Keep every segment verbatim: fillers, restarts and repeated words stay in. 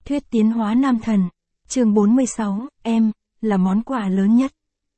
Thuyết tiến hóa nam thần. Chương bốn mươi sáu, em, là món quà lớn nhất.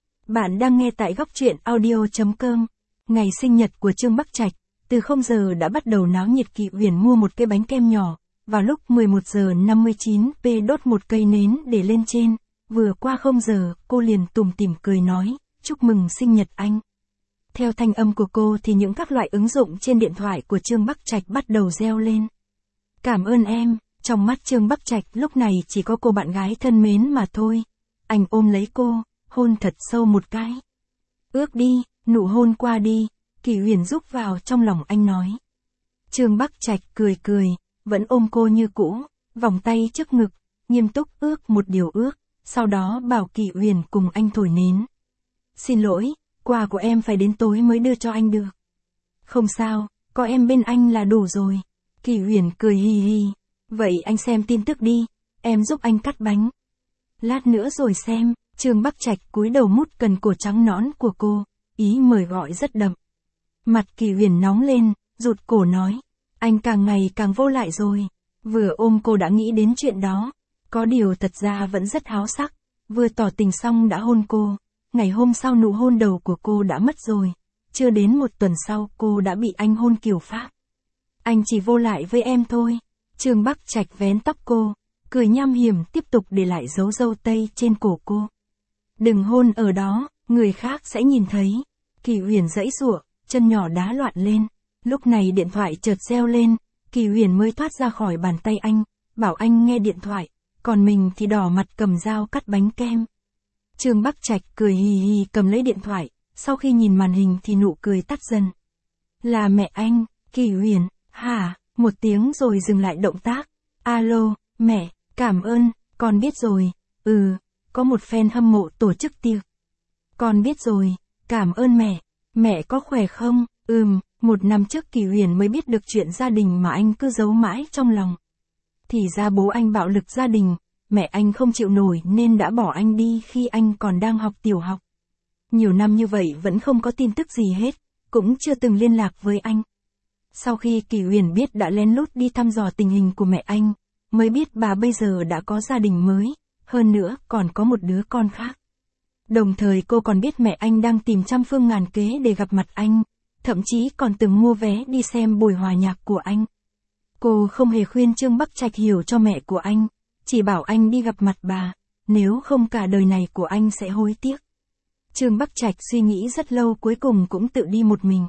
Bạn đang nghe tại góc truyện audio chấm com. Ngày sinh nhật của Trương Bắc Trạch, từ không giờ đã bắt đầu náo nhiệt. Kỷ Uyển mua một cái bánh kem nhỏ, vào lúc mười một giờ năm mươi chín phút đốt một cây nến để lên trên, vừa qua không giờ, cô liền tủm tỉm cười nói, chúc mừng sinh nhật anh. Theo thanh âm của cô thì những các loại ứng dụng trên điện thoại của Trương Bắc Trạch bắt đầu reo lên. Cảm ơn em. Trong mắt Trương Bắc Trạch lúc này chỉ có cô bạn gái thân mến mà thôi. Anh ôm lấy cô, hôn thật sâu một cái. Ước đi, nụ hôn qua đi, Kỷ Uyển rúc vào trong lòng anh nói. Trương Bắc Trạch cười cười, vẫn ôm cô như cũ, vòng tay trước ngực, nghiêm túc ước một điều ước, sau đó bảo Kỷ Uyển cùng anh thổi nến. Xin lỗi, quà của em phải đến tối mới đưa cho anh được. Không sao, có em bên anh là đủ rồi. Kỷ Uyển cười hì hì. Vậy anh xem tin tức đi, em giúp anh cắt bánh. Lát nữa rồi xem. Trương Bắc Trạch cúi đầu mút cần cổ trắng nõn của cô, ý mời gọi rất đậm. Mặt Kỷ Uyển nóng lên, rụt cổ nói, anh càng ngày càng vô lại rồi. Vừa ôm cô đã nghĩ đến chuyện đó, có điều thật ra vẫn rất háo sắc, vừa tỏ tình xong đã hôn cô. Ngày hôm sau nụ hôn đầu của cô đã mất rồi, chưa đến một tuần sau cô đã bị anh hôn kiểu Pháp. Anh chỉ vô lại với em thôi. Trương Bắc Trạch vén tóc cô, cười nham hiểm tiếp tục để lại dấu râu tây trên cổ cô. Đừng hôn ở đó, người khác sẽ nhìn thấy. Kỷ Uyển giãy giụa, chân nhỏ đá loạn lên. Lúc này điện thoại chợt reo lên, Kỷ Uyển mới thoát ra khỏi bàn tay anh, bảo anh nghe điện thoại, còn mình thì đỏ mặt cầm dao cắt bánh kem. Trương Bắc Trạch cười hì hì cầm lấy điện thoại, sau khi nhìn màn hình thì nụ cười tắt dần. Là mẹ anh. Kỷ Uyển, hả? Một tiếng rồi dừng lại động tác. Alo, mẹ, cảm ơn, con biết rồi. Ừ, có một fan hâm mộ tổ chức tiệc. Con biết rồi, cảm ơn mẹ. Mẹ có khỏe không? Ừm, một năm trước Kỷ Uyển mới biết được chuyện gia đình mà anh cứ giấu mãi trong lòng. Thì ra bố anh bạo lực gia đình, mẹ anh không chịu nổi nên đã bỏ anh đi khi anh còn đang học tiểu học. Nhiều năm như vậy vẫn không có tin tức gì hết, cũng chưa từng liên lạc với anh. Sau khi Kỷ Uyển biết đã lén lút đi thăm dò tình hình của mẹ anh, mới biết bà bây giờ đã có gia đình mới, hơn nữa còn có một đứa con khác. Đồng thời cô còn biết mẹ anh đang tìm trăm phương ngàn kế để gặp mặt anh, thậm chí còn từng mua vé đi xem buổi hòa nhạc của anh. Cô không hề khuyên Trương Bắc Trạch hiểu cho mẹ của anh, chỉ bảo anh đi gặp mặt bà, nếu không cả đời này của anh sẽ hối tiếc. Trương Bắc Trạch suy nghĩ rất lâu cuối cùng cũng tự đi một mình.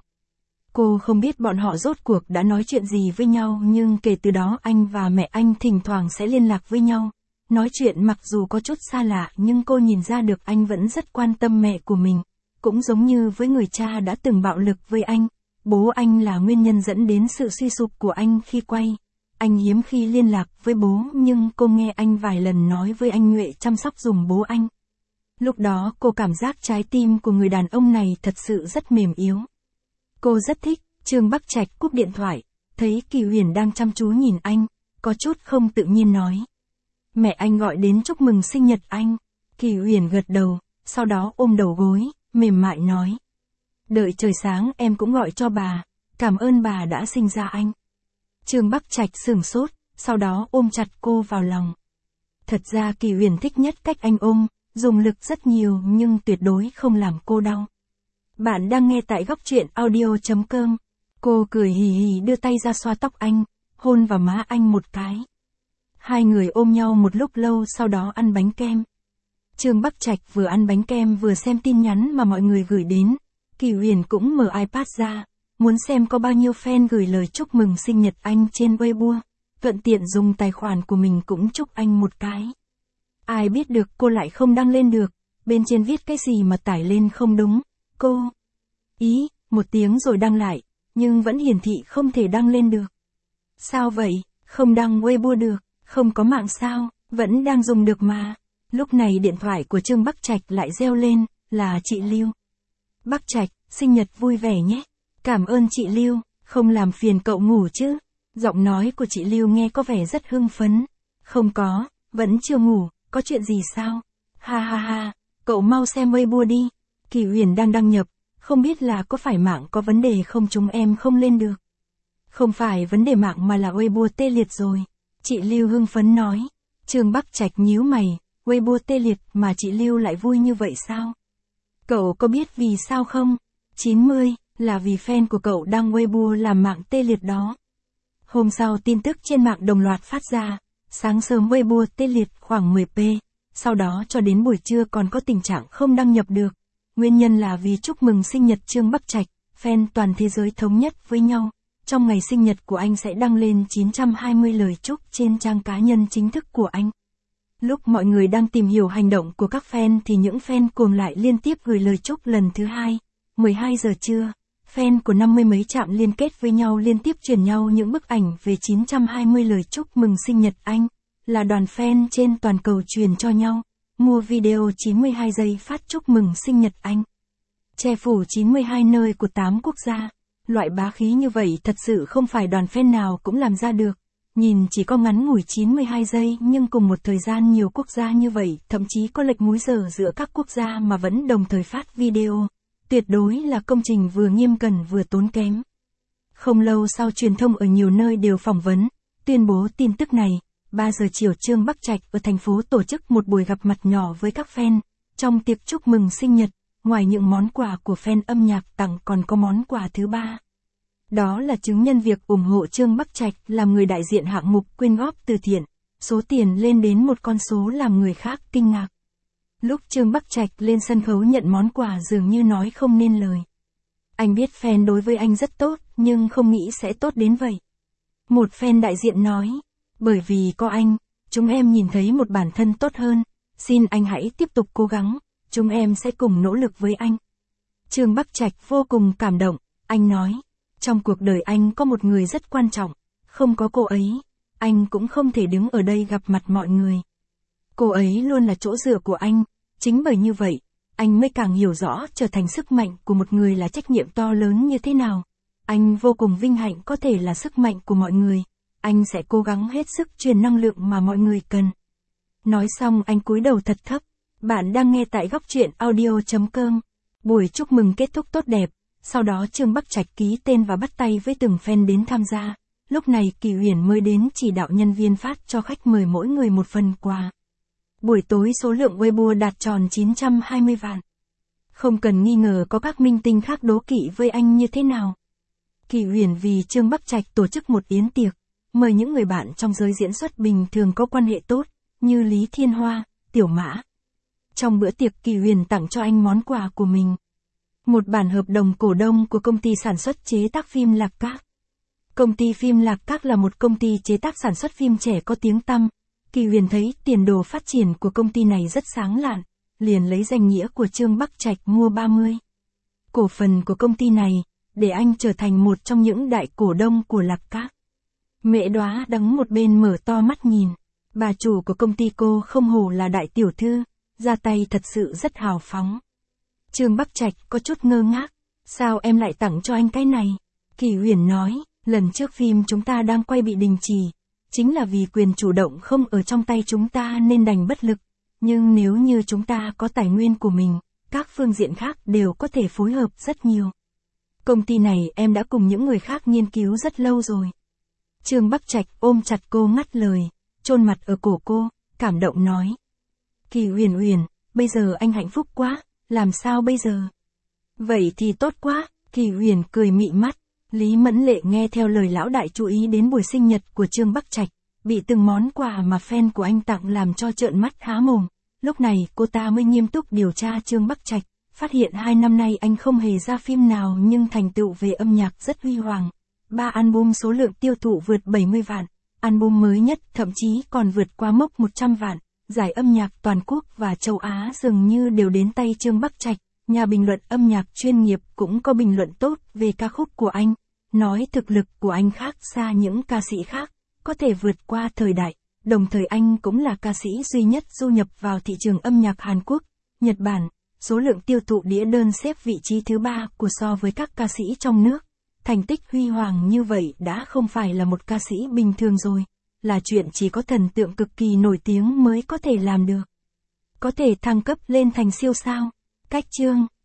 Cô không biết bọn họ rốt cuộc đã nói chuyện gì với nhau, nhưng kể từ đó anh và mẹ anh thỉnh thoảng sẽ liên lạc với nhau. Nói chuyện mặc dù có chút xa lạ nhưng cô nhìn ra được anh vẫn rất quan tâm mẹ của mình. Cũng giống như với người cha đã từng bạo lực với anh, bố anh là nguyên nhân dẫn đến sự suy sụp của anh khi quay. Anh hiếm khi liên lạc với bố nhưng cô nghe anh vài lần nói với anh Nhuệ chăm sóc giùm bố anh. Lúc đó cô cảm giác trái tim của người đàn ông này thật sự rất mềm yếu. Cô rất thích. Trương Bắc Trạch cúp điện thoại, thấy Kỷ Uyển đang chăm chú nhìn anh, có chút không tự nhiên nói. Mẹ anh gọi đến chúc mừng sinh nhật anh. Kỷ Uyển gật đầu, sau đó ôm đầu gối, mềm mại nói. Đợi trời sáng em cũng gọi cho bà, cảm ơn bà đã sinh ra anh. Trương Bắc Trạch sửng sốt, sau đó ôm chặt cô vào lòng. Thật ra Kỷ Uyển thích nhất cách anh ôm, dùng lực rất nhiều nhưng tuyệt đối không làm cô đau. Bạn đang nghe tại góc truyện audio chấm com. Cô cười hì hì đưa tay ra xoa tóc anh, hôn vào má anh một cái. Hai người ôm nhau một lúc lâu sau đó ăn bánh kem. Trương Bắc Trạch vừa ăn bánh kem vừa xem tin nhắn mà mọi người gửi đến. Kỷ Uyển cũng mở iPad ra, muốn xem có bao nhiêu fan gửi lời chúc mừng sinh nhật anh trên Weibo. Thuận tiện dùng tài khoản của mình cũng chúc anh một cái. Ai biết được cô lại không đăng lên được, bên trên viết cái gì mà tải lên không đúng. Cô ý, một tiếng rồi đăng lại, nhưng vẫn hiển thị không thể đăng lên được. Sao vậy, không đăng Weibo được, không có mạng sao, vẫn đang dùng được mà. Lúc này điện thoại của Trương Bắc Trạch lại reo lên, là chị Lưu. Bắc Trạch, sinh nhật vui vẻ nhé. Cảm ơn chị Lưu, không làm phiền cậu ngủ chứ. Giọng nói của chị Lưu nghe có vẻ rất hưng phấn. Không có, vẫn chưa ngủ, có chuyện gì sao? Ha ha ha, cậu mau xem Weibo đi. Kỷ Uyển đang đăng nhập, không biết là có phải mạng có vấn đề không chúng em không lên được. Không phải vấn đề mạng mà là Weibo tê liệt rồi. Chị Lưu hưng phấn nói. Trương Bắc Trạch nhíu mày, Weibo tê liệt mà chị Lưu lại vui như vậy sao? Cậu có biết vì sao không? chín mươi, là vì fan của cậu đăng Weibo làm mạng tê liệt đó. Hôm sau tin tức trên mạng đồng loạt phát ra, sáng sớm Weibo tê liệt khoảng mười pê, sau đó cho đến buổi trưa còn có tình trạng không đăng nhập được. Nguyên nhân là vì chúc mừng sinh nhật Trương Bắc Trạch, fan toàn thế giới thống nhất với nhau. Trong ngày sinh nhật của anh sẽ đăng lên chín trăm hai mươi lời chúc trên trang cá nhân chính thức của anh. Lúc mọi người đang tìm hiểu hành động của các fan thì những fan cuồng lại liên tiếp gửi lời chúc lần thứ hai. mười hai giờ trưa, fan của năm mươi mấy trạm liên kết với nhau liên tiếp truyền nhau những bức ảnh về chín trăm hai mươi lời chúc mừng sinh nhật anh, là đoàn fan trên toàn cầu truyền cho nhau. Mua video chín mươi hai giây phát chúc mừng sinh nhật anh. Che phủ chín mươi hai nơi của tám quốc gia. Loại bá khí như vậy thật sự không phải đoàn fan nào cũng làm ra được. Nhìn chỉ có ngắn ngủi chín mươi hai giây nhưng cùng một thời gian nhiều quốc gia như vậy, thậm chí có lệch múi giờ giữa các quốc gia mà vẫn đồng thời phát video. Tuyệt đối là công trình vừa nghiêm cẩn vừa tốn kém. Không lâu sau truyền thông ở nhiều nơi đều phỏng vấn, tuyên bố tin tức này. ba giờ chiều Trương Bắc Trạch ở thành phố tổ chức một buổi gặp mặt nhỏ với các fan. Trong tiệc chúc mừng sinh nhật, ngoài những món quà của fan âm nhạc tặng còn có món quà thứ ba. Đó là chứng nhân việc ủng hộ Trương Bắc Trạch làm người đại diện hạng mục quyên góp từ thiện. Số tiền lên đến một con số làm người khác kinh ngạc. Lúc Trương Bắc Trạch lên sân khấu nhận món quà dường như nói không nên lời. Anh biết fan đối với anh rất tốt, nhưng không nghĩ sẽ tốt đến vậy. Một fan đại diện nói, bởi vì có anh, chúng em nhìn thấy một bản thân tốt hơn. Xin anh hãy tiếp tục cố gắng, chúng em sẽ cùng nỗ lực với anh. Trương Bắc Trạch vô cùng cảm động, anh nói, trong cuộc đời anh có một người rất quan trọng, không có cô ấy, anh cũng không thể đứng ở đây gặp mặt mọi người. Cô ấy luôn là chỗ dựa của anh, chính bởi như vậy, anh mới càng hiểu rõ trở thành sức mạnh của một người là trách nhiệm to lớn như thế nào. Anh vô cùng vinh hạnh có thể là sức mạnh của mọi người, anh sẽ cố gắng hết sức truyền năng lượng mà mọi người cần. Nói xong anh cúi đầu thật thấp, bạn đang nghe tại góc truyện audio chấm com. Buổi chúc mừng kết thúc tốt đẹp, sau đó Trương Bắc Trạch ký tên và bắt tay với từng fan đến tham gia. Lúc này Kỳ Uyển mới đến chỉ đạo nhân viên phát cho khách mời mỗi người một phần quà. Buổi tối số lượng Weibo đạt tròn chín trăm hai mươi vạn. Không cần nghi ngờ có các minh tinh khác đố kỵ với anh như thế nào. Kỳ Uyển vì Trương Bắc Trạch tổ chức một yến tiệc, mời những người bạn trong giới diễn xuất bình thường có quan hệ tốt, như Lý Thiên Hoa, Tiểu Mã. Trong bữa tiệc Kỳ Uyển tặng cho anh món quà của mình. Một bản hợp đồng cổ đông của công ty sản xuất chế tác phim Lạc Các. Công ty phim Lạc Các là một công ty chế tác sản xuất phim trẻ có tiếng tăm. Kỳ Uyển thấy tiền đồ phát triển của công ty này rất sáng lạn, liền lấy danh nghĩa của Trương Bắc Trạch mua ba mươi cổ phần của công ty này, để anh trở thành một trong những đại cổ đông của Lạc Các. Mẹ Đóa đứng một bên mở to mắt nhìn, bà chủ của công ty cô không hổ là đại tiểu thư, ra tay thật sự rất hào phóng. Trương Bắc Trạch có chút ngơ ngác, sao em lại tặng cho anh cái này? Kỳ Uyển nói, lần trước phim chúng ta đang quay bị đình chỉ, chính là vì quyền chủ động không ở trong tay chúng ta nên đành bất lực, nhưng nếu như chúng ta có tài nguyên của mình, các phương diện khác đều có thể phối hợp rất nhiều. Công ty này em đã cùng những người khác nghiên cứu rất lâu rồi. Trương Bắc Trạch ôm chặt cô ngắt lời, chôn mặt ở cổ cô, cảm động nói. Kỳ Uyển Uyển, bây giờ anh hạnh phúc quá, làm sao bây giờ? Vậy thì tốt quá, Kỳ Uyển cười mị mắt. Lý Mẫn Lệ nghe theo lời lão đại chú ý đến buổi sinh nhật của Trương Bắc Trạch, bị từng món quà mà fan của anh tặng làm cho trợn mắt há mồm. Lúc này cô ta mới nghiêm túc điều tra Trương Bắc Trạch, phát hiện hai năm nay anh không hề ra phim nào nhưng thành tựu về âm nhạc rất huy hoàng. Ba album số lượng tiêu thụ vượt bảy mươi vạn, album mới nhất thậm chí còn vượt qua mốc một trăm vạn. Giải âm nhạc toàn quốc và châu Á dường như đều đến tay Trương Bắc Trạch. Nhà bình luận âm nhạc chuyên nghiệp cũng có bình luận tốt về ca khúc của anh, nói thực lực của anh khác xa những ca sĩ khác, có thể vượt qua thời đại, đồng thời anh cũng là ca sĩ duy nhất du nhập vào thị trường âm nhạc Hàn Quốc, Nhật Bản, số lượng tiêu thụ đĩa đơn xếp vị trí thứ ba của so với các ca sĩ trong nước. Thành tích huy hoàng như vậy đã không phải là một ca sĩ bình thường rồi, là chuyện chỉ có thần tượng cực kỳ nổi tiếng mới có thể làm được. Có thể thăng cấp lên thành siêu sao. Cách chương